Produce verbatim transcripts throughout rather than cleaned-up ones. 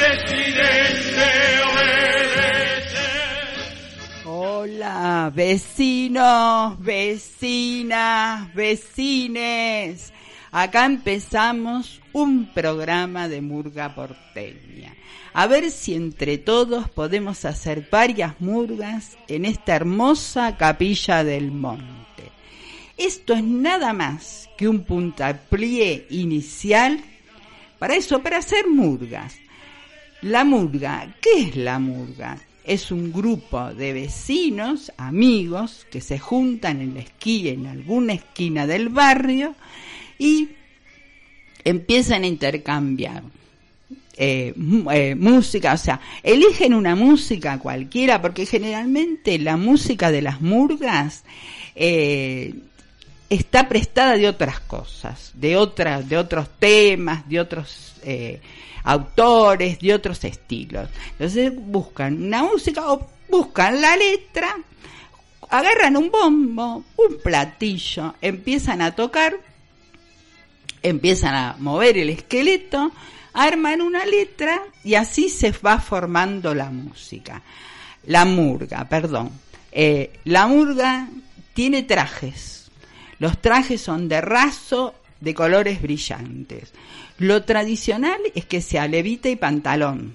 Hola, vecinos, vecinas, vecines. Acá empezamos un programa de murga porteña. A ver si entre todos podemos hacer varias murgas en esta hermosa capilla del monte. Esto es nada más que un puntapié inicial para eso, para hacer murgas. La murga, ¿qué es la murga? Es un grupo de vecinos, amigos, que se juntan en la esquina, en alguna esquina del barrio y empiezan a intercambiar eh, eh, música, o sea, eligen una música cualquiera, porque generalmente la música de las murgas eh, está prestada de otras cosas, de otras, de otros temas, de otros eh, autores, de otros estilos. Entonces buscan una música o buscan la letra, agarran un bombo, un platillo, empiezan a tocar, empiezan a mover el esqueleto, arman una letra y así se va formando la música. La murga, perdón. Eh, la murga tiene trajes. Los trajes son de raso, de colores brillantes. Lo tradicional es que sea levita y pantalón.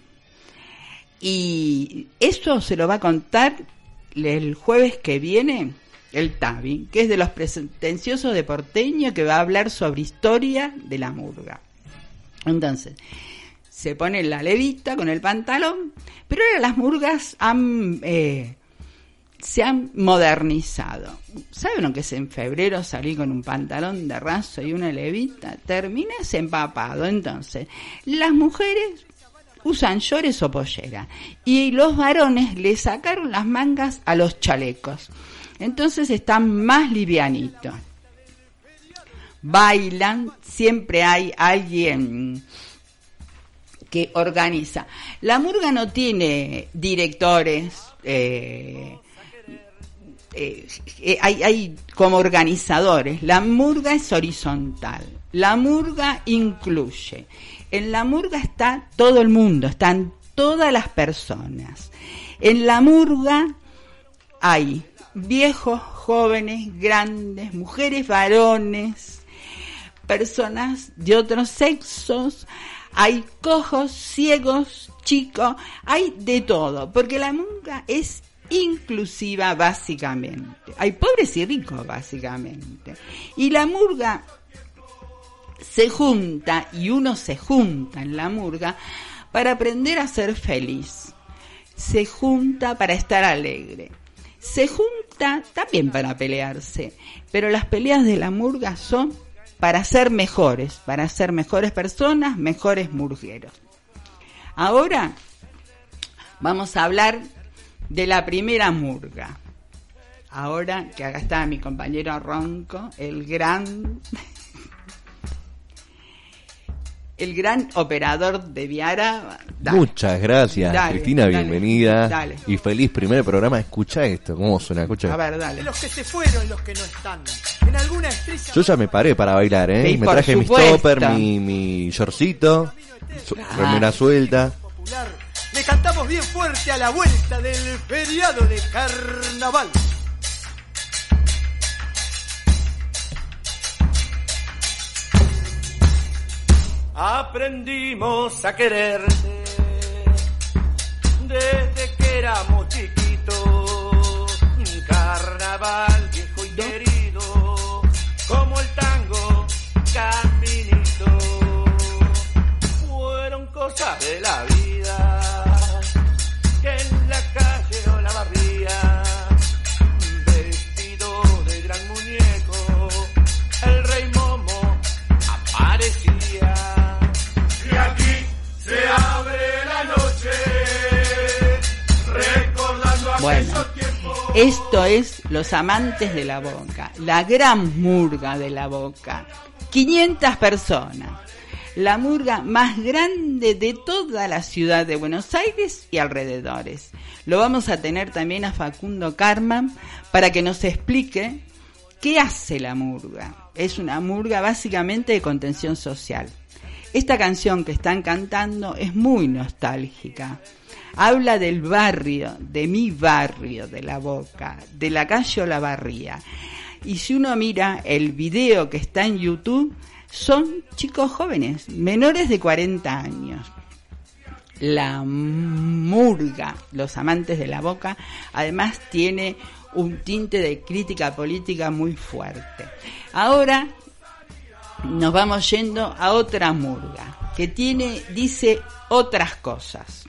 Y eso se lo va a contar el jueves que viene el Tavi, que es de los pretenciosos de porteño, que va a hablar sobre historia de la murga. Entonces, se pone la levita con el pantalón, pero ahora las murgas han... Eh, se han modernizado. ¿Saben lo que es en febrero salir con un pantalón de raso y una levita? Terminas empapado. Entonces, las mujeres usan shorts o pollera y los varones le sacaron las mangas a los chalecos. Entonces están más livianitos. Bailan, siempre hay alguien que organiza. La murga no tiene directores, eh, Eh, eh, hay, hay como organizadores. La murga es horizontal. La murga incluye. En la murga está todo el mundo, están todas las personas. En la murga hay viejos, jóvenes, grandes, mujeres, varones, personas de otros sexos, hay cojos, ciegos, chicos, hay de todo, porque la murga es inclusiva básicamente. Hay pobres y ricos básicamente. Y la murga se junta, y uno se junta en la murga para aprender a ser feliz. Se junta para estar alegre. Se junta también para pelearse, pero las peleas de la murga son para ser mejores, para ser mejores personas, mejores murgueros. Ahora vamos a hablar de la primera murga. Ahora que acá está mi compañero Ronco, el gran el gran operador de Viara. Dale. Muchas gracias, dale, Cristina, dale, bienvenida. Dale. Y feliz primer programa. Escucha esto, ¿cómo suena? Escucha. A ver, dale. Los que se fueron y los que no están. En alguna estrella. Yo ya me paré para bailar, ¿eh? Sí, me traje supuesto. mi stopper, mi, mi shortcito, su, remera suelta. Popular. Le cantamos bien fuerte a la vuelta del feriado de carnaval. Aprendimos a quererte desde que éramos chiquitos. Carnaval viejo y querido, como el tango caminito. Fueron cosas de la vida que en la calle o la barría, vestido de gran muñeco, el rey Momo aparecía. Y aquí se abre la noche, recordando bueno, aquellos tiempos. Esto es Los Amantes de la Boca, la gran murga de la Boca. quinientas personas. La murga más grande de toda la ciudad de Buenos Aires y alrededores. Lo vamos a tener también a Facundo Carman para que nos explique qué hace la murga. Es una murga básicamente de contención social. Esta canción que están cantando es muy nostálgica. Habla del barrio, de mi barrio, de La Boca, de la calle Olavarría. Y si uno mira el video que está en YouTube, son chicos jóvenes, menores de cuarenta años. La murga, los amantes de La Boca, además tiene un tinte de crítica política muy fuerte. Ahora nos vamos yendo a otra murga, que tiene, dice otras cosas.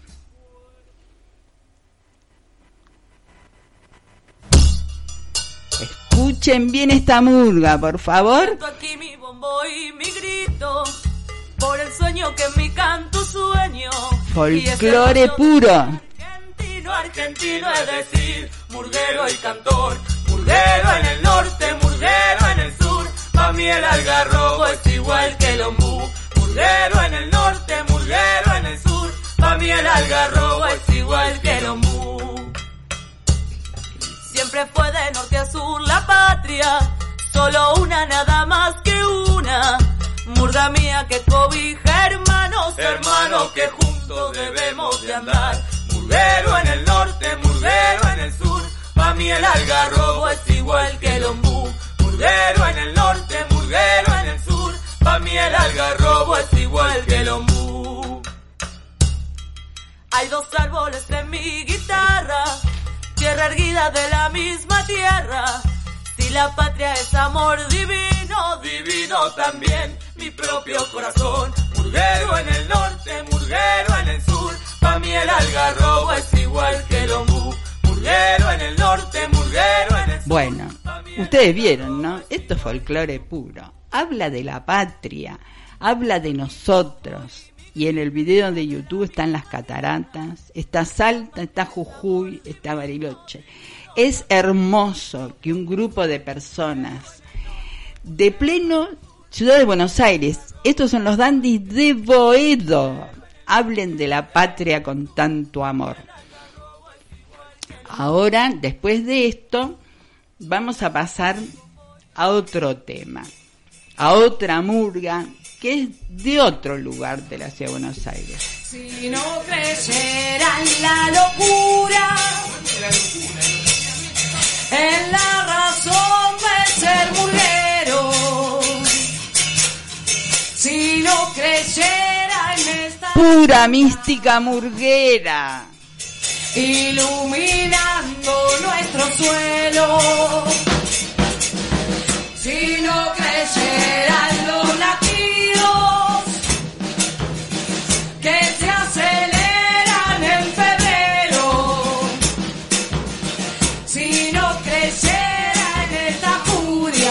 Escuchen bien esta murga, por favor. Canto aquí mi bombo y mi grito, por el sueño que en mi canto sueño. Folclore puro. Argentino, argentino es decir, murguero y cantor. Murguero en el norte, murguero en el sur. Pa' mí el algarrobo es igual que el ombú. Murguero en el norte, murguero en el sur. Pa' mí el algarrobo es igual que el ombú. Siempre fue de norte a sur la patria, solo una, nada más que una. Murga mía que cobija hermanos, hermanos que juntos debemos de andar. Murguero en el norte, murguero en el sur, pa' mí el algarrobo es igual que el ombú. Murguero en el norte, murguero en el sur, pa' mí el algarrobo es igual que el ombú. Hay dos árboles en mi guitarra, tierra erguida de la misma tierra. Si la patria es amor divino, divino también mi propio corazón. Murguero en el norte, murguero en el sur, pa' mí el algarrobo es igual que el ombú. Murguero en el norte, murguero en el sur. Bueno, ustedes vieron, ¿no? Esto es folclore puro. Habla de la patria, habla de nosotros. Y en el video de YouTube están las cataratas, está Salta, está Jujuy, está Bariloche. Es hermoso que un grupo de personas de pleno Ciudad de Buenos Aires, estos son los dandis de Boedo, hablen de la patria con tanto amor. Ahora, después de esto, vamos a pasar a otro tema, a otra murga, que es de otro lugar de la ciudad de Buenos Aires. Si no creyera en la locura, en la razón de ser murguero, si no creyera en esta pura mística murguera, iluminando nuestro suelo, si no creyera en los latidos que se aceleran en febrero, si no creyera en esta furia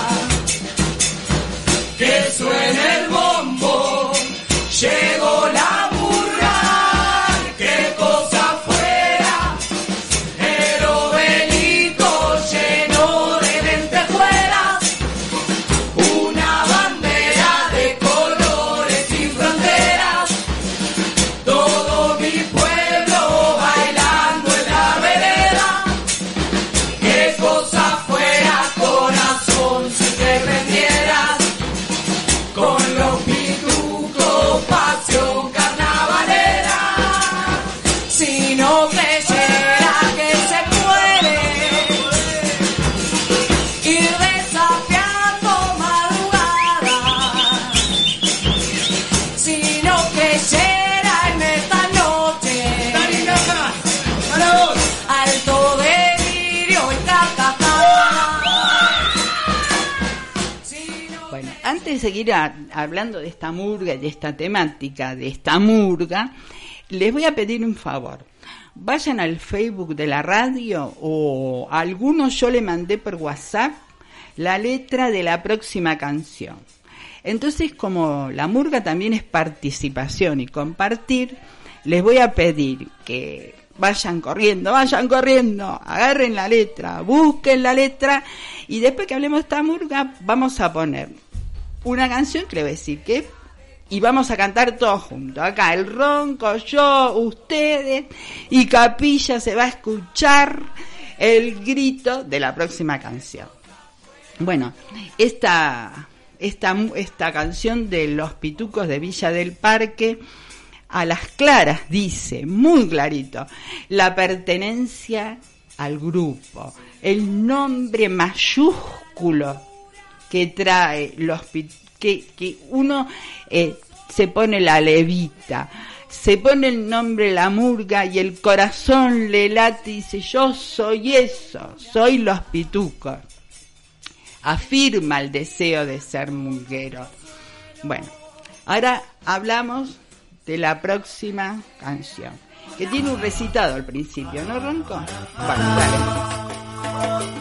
que suena el bombo, llegó la murga, qué cosa fuera, el obelisco lleno de lentejuelas, una bandera de colores sin fronteras, todo mi pueblo bailando en la vereda, qué cosa fuera, corazón, si te prendieras con los pitucos, pasión carnavalera, si no creyera que se puede ir desafiando madrugadas, si no creyera en esta noche alto delirio y carcajadas. Si no Bueno, antes de seguir a- hablando de esta murga y de esta temática, de esta murga, les voy a pedir un favor. Vayan al Facebook de la radio o a algunos yo le mandé por WhatsApp la letra de la próxima canción. Entonces, como la murga también es participación y compartir, les voy a pedir que vayan corriendo, vayan corriendo, agarren la letra, busquen la letra y después que hablemos de esta murga vamos a poner una canción que le voy a decir que y vamos a cantar todos juntos. Acá el ronco, yo, ustedes y Capilla se va a escuchar el grito de la próxima canción. Bueno, esta esta, esta canción de Los Pitucos de Villa del Parque, a las claras dice, muy clarito, la pertenencia al grupo, el nombre mayúsculo que trae los que, que uno eh, se pone la levita, se pone el nombre La Murga y el corazón le late y dice, yo soy eso, soy Los Pitucos. Afirma el deseo de ser murguero. Bueno, ahora hablamos de la próxima canción, que tiene un recitado al principio, ¿no, Ronco? Bueno, dale.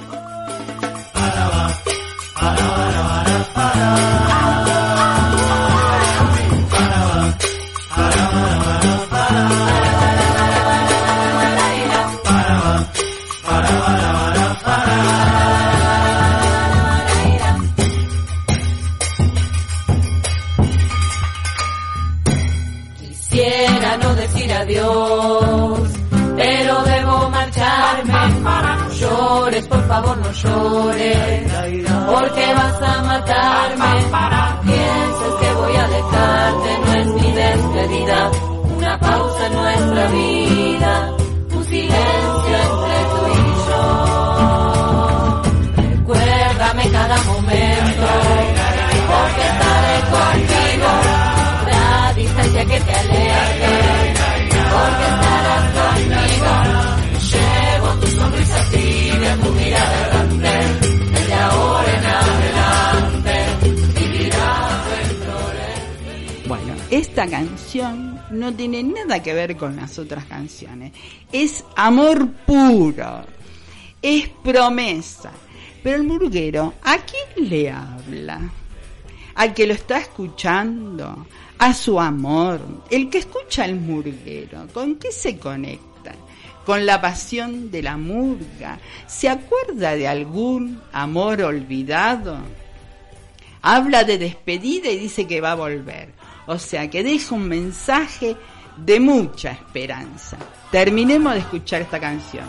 Quisiera no decir adiós, pero debo marcharme. No llores, por favor, no llores, porque vas a matarme. Piensas que voy a dejarte, no es mi despedida, una pausa en nuestra vida, un silencio entre tú y yo. Recuérdame cada momento, porque estaré contigo. La distancia que te aleje, porque estarás conmigo. Llevo tu sonrisa tibia, tu mirada grande, desde ahora en adelante vivirás dentro de mí. Bueno, esta canción no tiene nada que ver con las otras canciones. Es amor puro, es promesa. Pero el murguero, ¿a quién le habla? Al que lo está escuchando, a su amor. El que escucha al murguero, ¿con qué se conecta? Con la pasión de la murga. ¿Se acuerda de algún amor olvidado? Habla de despedida y dice que va a volver. O sea, que deja un mensaje de mucha esperanza. Terminemos de escuchar esta canción.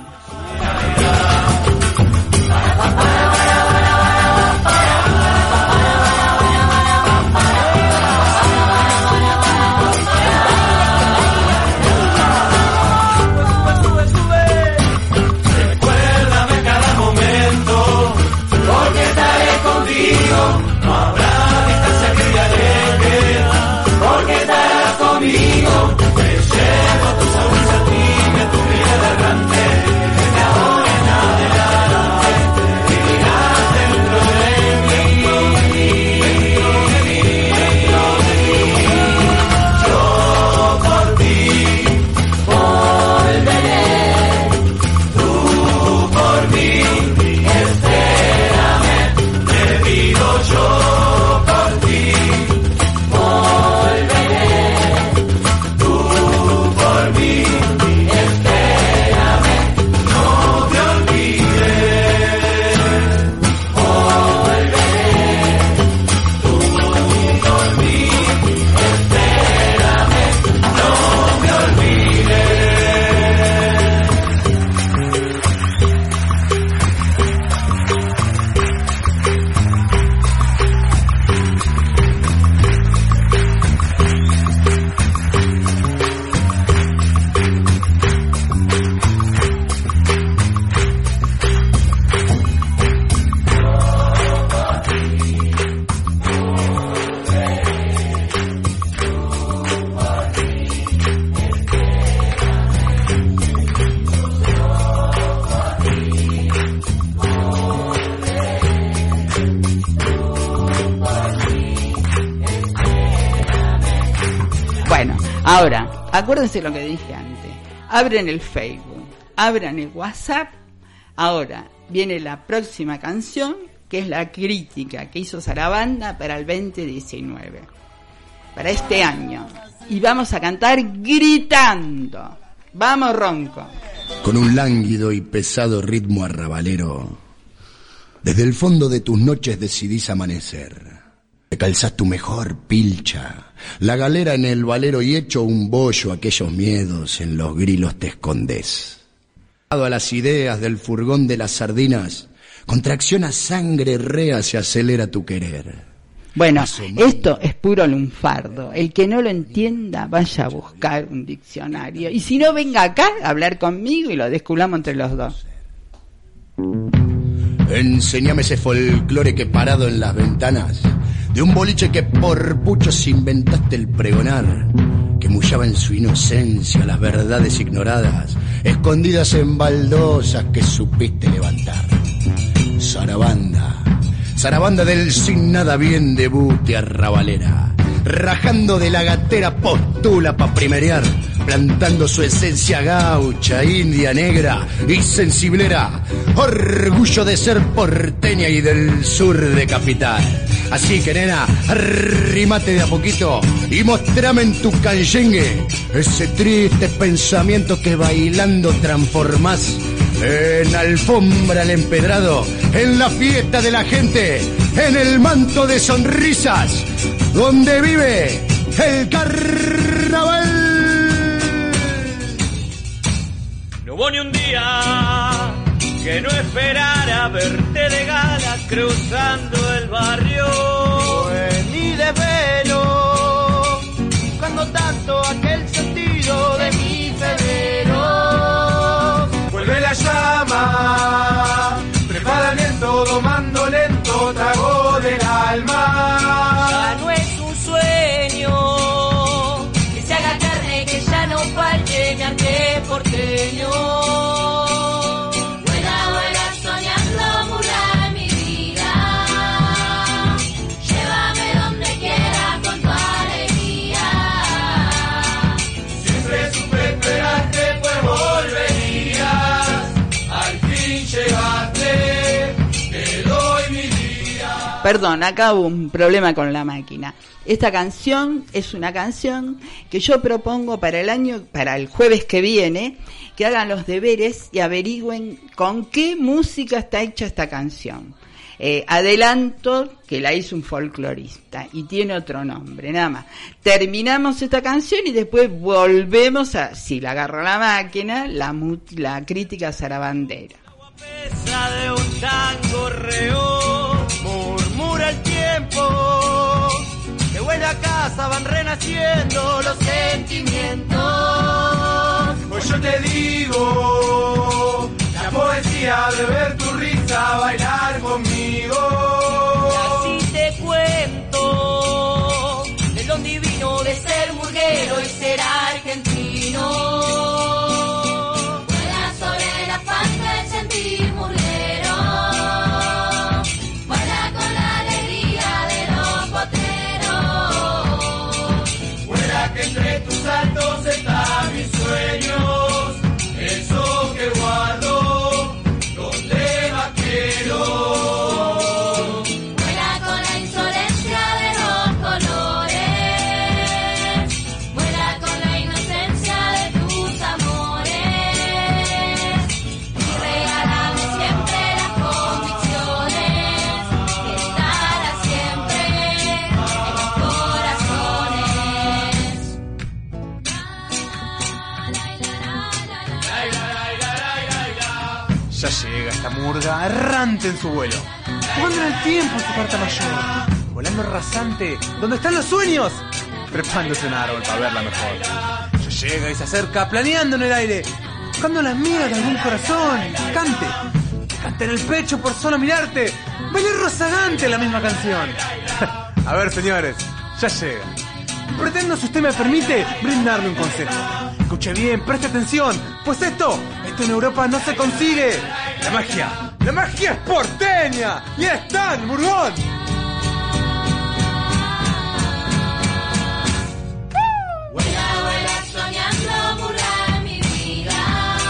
No habrá distancia que te aleje, porque estarás conmigo. Te llevo tu sonrisa tibia, tu mirada grande, desde ahora en adelante vivirás dentro de mí, dentro de mí, dentro de mí. Yo por ti volveré, tú por mí. Yo por ti volveré, tú por mí, espérame, no te olvides. Volveré, tú por mí, espérame, no me olvides. Ahora, acuérdense lo que dije antes. Abren el Facebook, abran el WhatsApp. Ahora viene la próxima canción, que es la crítica que hizo Sarabanda para el veinte diecinueve, para este año. Y vamos a cantar gritando. Vamos, Ronco. Con un lánguido y pesado ritmo arrabalero, desde el fondo de tus noches decidís amanecer. Te calzás tu mejor pilcha, la galera en el valero, y hecho un bollo aquellos miedos en los grilos te escondés. A las ideas del furgón de las sardinas, contracción a sangre rea se acelera tu querer. Bueno, esto es puro lunfardo. El que no lo entienda, vaya a buscar un diccionario. Y si no, venga acá a hablar conmigo y lo descubramos entre los dos. Enséñame ese folclore que parado en las ventanas de un boliche que por puchos inventaste el pregonar, que mullaba en su inocencia las verdades ignoradas, escondidas en baldosas que supiste levantar. Zarabanda, zarabanda del sin nada bien de bute arrabalera, rajando de la gatera postula pa' primerear, plantando su esencia gaucha, india, negra y sensiblera, orgullo de ser porteña y del sur de capital. Así que nena, arrímate de a poquito y mostrame en tu canyengue ese triste pensamiento que bailando transformás en alfombra al empedrado, en la fiesta de la gente, en el manto de sonrisas, donde vive el carnaval. No hubo ni un día que no esperara verte de gala cruzando el barrio. Fue mi desvelo, buscando tanto aquel sentido de mi febrero. Vuelve la llama, prepara el viento, domando lento, trago del alma. Ya no es un sueño, que se haga carne, que ya no falte mi arte porteño. Vuela, vuela soñando, murra mi vida. Llévame donde quiera con tu alegría. Siempre supe esperarte, pues volverías. Al fin llegaste, te doy mi día. Perdón, acá hubo un problema con la máquina. Esta canción es una canción que yo propongo para el año, para el jueves que viene, que hagan los deberes y averigüen con qué música está hecha esta canción. Eh, adelanto que la hizo un folclorista y tiene otro nombre, nada más. Terminamos esta canción y después volvemos a, si la agarra la máquina, la, la crítica zarabandera. Pesa de un tango reo, murmura el tiempo, que vuelve a casa, van renaciendo los sentimientos. Pues yo te digo, la poesía de ver tu risa bailar conmigo. Y así te cuento de lo divino de ser murguero y ser argentino. Vuela sobre la pasta el sentir murguero. Vuela con la alegría de los boteros. Vuela que entre tus saltos están mis sueños, eso que guardo, donde más quiero. Vuela con la insolencia de los colores. Vuela con la inocencia de tus amores. Y regálame siempre las convicciones que estará siempre en los corazones. Ya llega esta murga errante en su vuelo, jugando en el tiempo en su carta mayor, volando rasante, ¿dónde están los sueños? Trepándose un árbol para verla mejor. Ya llega y se acerca, planeando en el aire, buscando las migas de algún corazón. Cante, cante en el pecho por solo mirarte, baile rozagante la misma canción. A ver, señores, ya llega. Pretendo, si usted me permite, brindarle un consejo. Escuche bien, preste atención, pues esto, esto en Europa no se consigue. La magia, la magia es porteña. Y está en Murgón. Vuela, vuela soñando, murra mi vida.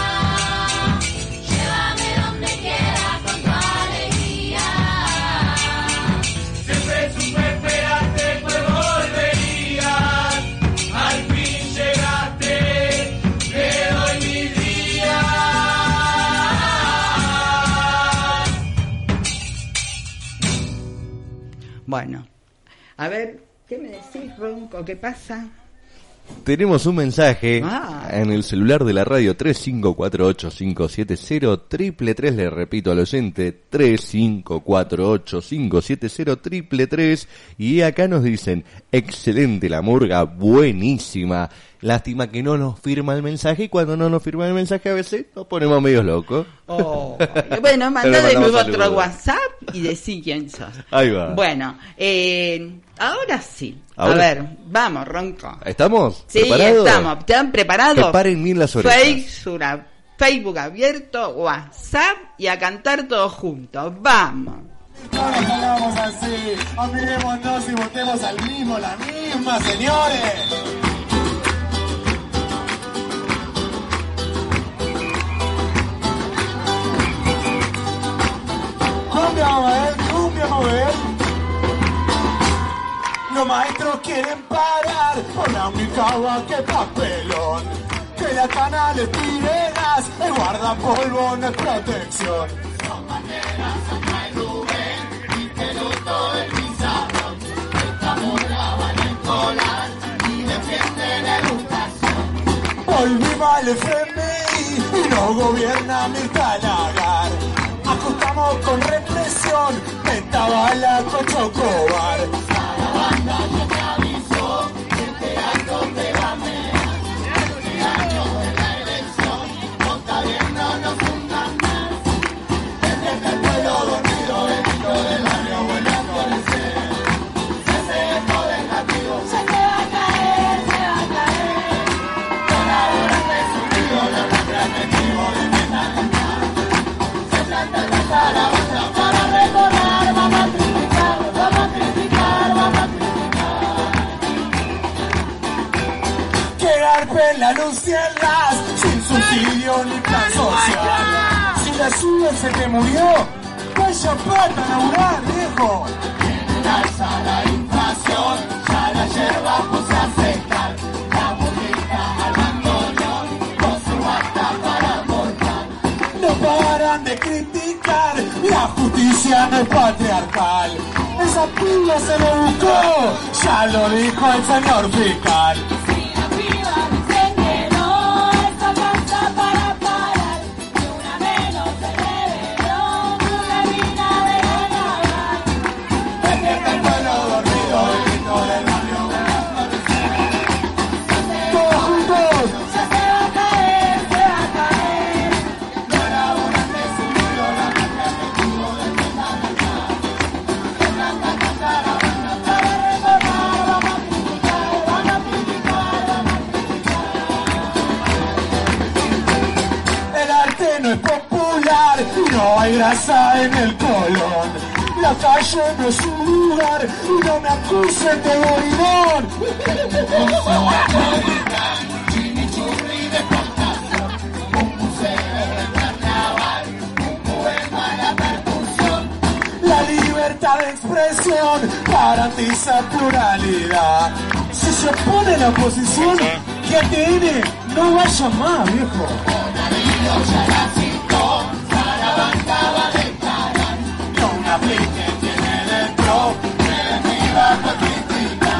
Llévame donde quiera con tu alegría. Siempre supe esperarte, pues volverías. Al fin llegaste, te doy mis días. Bueno, a ver, ¿qué me decís, Ronco? ¿Qué pasa? Tenemos un mensaje Ah. en el celular de la radio tres cinco cuatro ocho cinco siete cero triple tres, le repito al oyente, tres cinco cuatro ocho cinco siete cero triple tres, y acá nos dicen, excelente la murga, buenísima, lástima que no nos firma el mensaje, y cuando no nos firma el mensaje a veces nos ponemos medios locos. Oh. Bueno, mandá Pero de mandamos nuevo otro saludos. WhatsApp y decí quién sos. Ahí va. Bueno, eh, ahora sí. Ahora A ver, vamos, Ronco. ¿Estamos? Sí, ¿Preparados? estamos. ¿Están preparados? Que paren bien las orejas. Facebook, Facebook abierto, WhatsApp y a cantar todos juntos. Vamos. Todos hablamos así, admirémonos y votemos al mismo, la misma, señores. Cumbia mover, cumbia mover. Los maestros quieren parar por la única agua que papelón. Que la cana les tire gas, el guardapolvo no es protección. Son banderas, Sandra y Rubén, y que luto el pizarrón. Esta murga van a encolar y defienden la educación. Volvimos al F M I y no gobierna Mirta Lagar. Ajustamos con represión, esta bala con Chocobar. La banda ya te avisó, que este año te va a mear. Este año de la elección, no está bien, no nos fundan más. Despierte el pueblo dormido, el grito del barrio vuelve a florecer. Se hace eco vengativo, se te va a caer, se va a caer. Colaborante subido, los representativos de Vietnam. Se planta la calabaza para recordar, vamos a criticar, vamos a criticar, vamos a criticar. Que garpen la luz y el gas, sin subsidio ni plan social. Si la sube se te murió, vaya plata a laburar, viejo. En el alza la inflación, ya la yerba puso a afectar. La bolita al bandoneón, con su bata para aportar. No paran de criticar, la justicia no es patriarcal. Esa piba se lo buscó, ya lo dijo el señor fiscal. Si las pibas dicen que no, esta pasa para parar. Ni una menos se reveló, una mina de ganar. Despierta el pueblo dormido, el grito del barrio vuelve a florecer. Todos juntos. Ya se va a caer, se va a caer. Los laburantes unidos, la patria objetivo de fundamental. Se planta esta caravana para recordar, vamos a criticar, vamos a criticar, vamos a criticar. El arte no es popular y no hay grasa en el colon. La calle no es un lugar y no me acusen de borinón. Chimichurri de exportación, un museo de carnaval, un poema a la percusión. La libertad de expresión garantiza pluralidad. Si se opone la oposición, que A T N no vaya más, viejo. Ya la citó, la banca va a declarar. No una aplique tiene dentro, que mi bajo a criticar.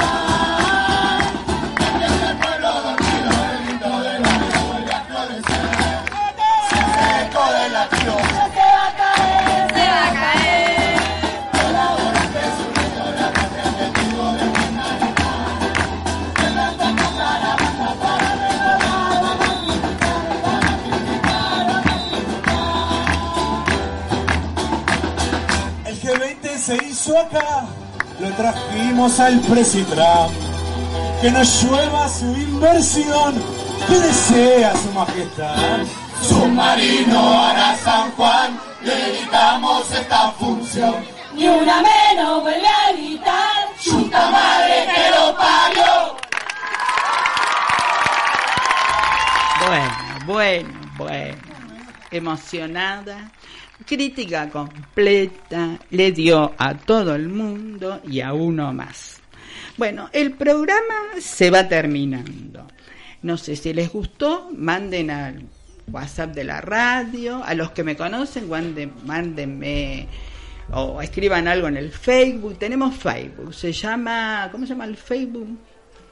Desde el pueblo dormido, el grito del barrio vuelve a florecer. Se hace eco del latido, Ya se va a caer, se va a caer. colaborantes unidos, la patria objetivo de fundamental. Se planta esta caravana para recordar, vamos a criticar, vamos a criticar, vamos a criticar. El G veinte se hizo acá, lo trajimos al Presidram. Que nos llueva su inversión, que desea su majestad. Submarino hará San Juan, le dedicamos esta función. Ni una menos vuelve a gritar. ¡Chuta madre que lo parió! Bueno, bueno, bueno. Emocionada. Crítica completa. Le dio a todo el mundo y a uno más. Bueno, el programa se va terminando. No sé si les gustó, manden al WhatsApp de la radio. A los que me conocen, manden, mándenme o escriban algo en el Facebook. Tenemos Facebook, se llama, ¿cómo se llama el Facebook?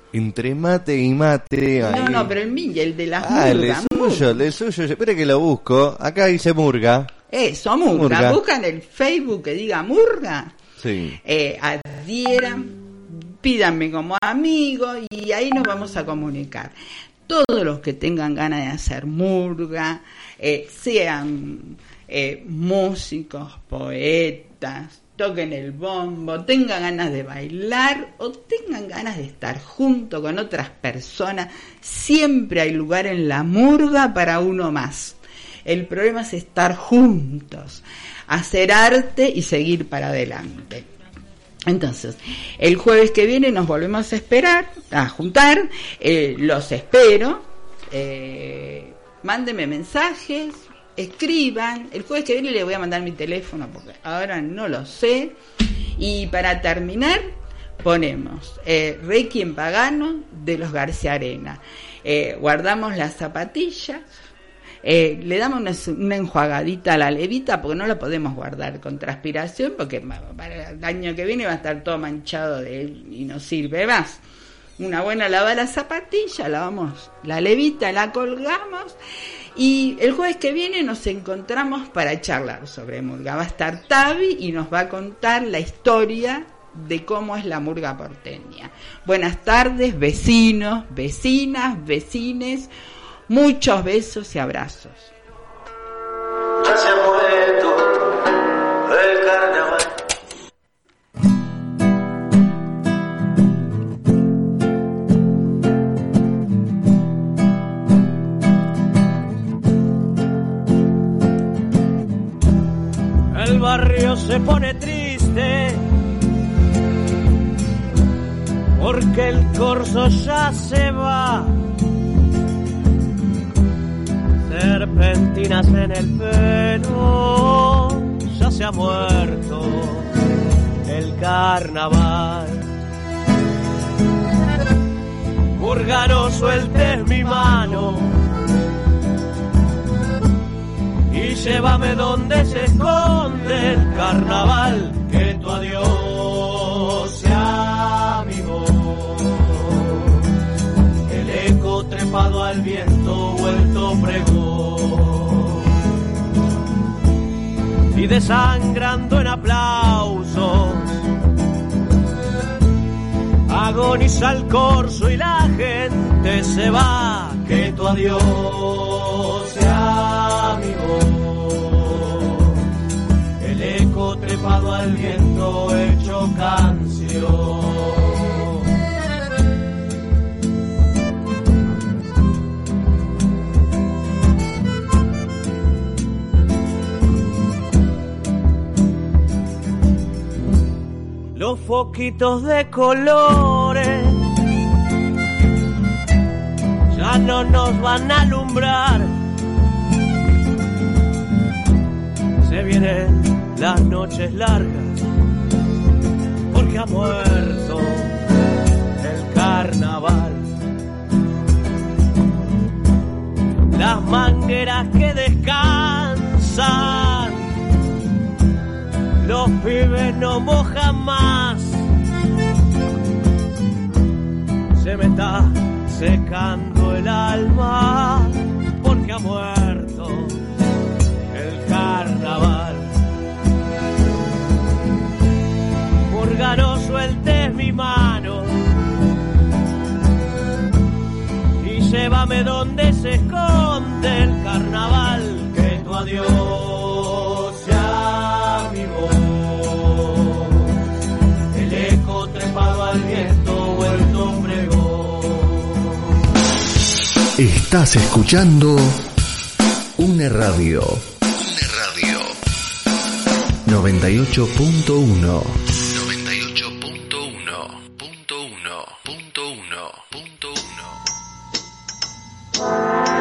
Entre mate y mate. No, ahí. no, pero el mío, el de las Ah, el de murgas. suyo, el de suyo. Espera que lo busco. Acá dice murga. Eso, murga. Murga. Buscan el Facebook que diga murga. Sí. Eh, adhieran, pídanme como amigo y ahí nos vamos a comunicar. Todos los que tengan ganas de hacer murga, eh, sean eh, músicos, poetas, toquen el bombo, tengan ganas de bailar o tengan ganas de estar junto con otras personas, siempre hay lugar en la murga para uno más. El problema es estar juntos, hacer arte y seguir para adelante. Entonces, el jueves que viene nos volvemos a esperar, a juntar, eh, los espero, eh, mándenme mensajes, escriban, el jueves que viene les voy a mandar mi teléfono porque ahora no lo sé, y para terminar ponemos eh, Requiem Pagano de los García Arena, eh, guardamos las zapatillas, eh, le damos una, una enjuagadita a la levita porque no la podemos guardar con transpiración porque para el año que viene va a estar todo manchado de él y no sirve más. Una buena lavada la zapatilla, lavamos la levita, la colgamos y el jueves que viene nos encontramos para charlar sobre murga. Va a estar Tavi y nos va a contar la historia de cómo es la murga porteña. Buenas tardes, vecinos, vecinas, vecines, muchos besos y abrazos. Ya se ha muerto el carnaval. El barrio se pone triste porque el corso ya se va. Serpentinas en el pelo, ya se ha muerto el carnaval. Murgano, sueltes mi mano y llévame donde se esconde el carnaval, que tu adiós sea mi voz. El eco trepado al viento vuelto pregón, y desangrando en aplausos agoniza el corso y la gente se va, que tu adiós sea mi voz. El eco trepado al viento hecho canción. Los foquitos de colores ya no nos van a alumbrar. Se vienen las noches largas porque ha muerto el carnaval. Las mangueras que descansan, los pibes no mojan más. Se me está secando el alma porque ha muerto el carnaval. Murgano, sueltes mi mano y llévame donde se esconde el carnaval, que tu adiós sea mi voz. El eco trepado al viento vuelto pregón. Estás escuchando Une Radio. Une Radio noventa y ocho punto uno.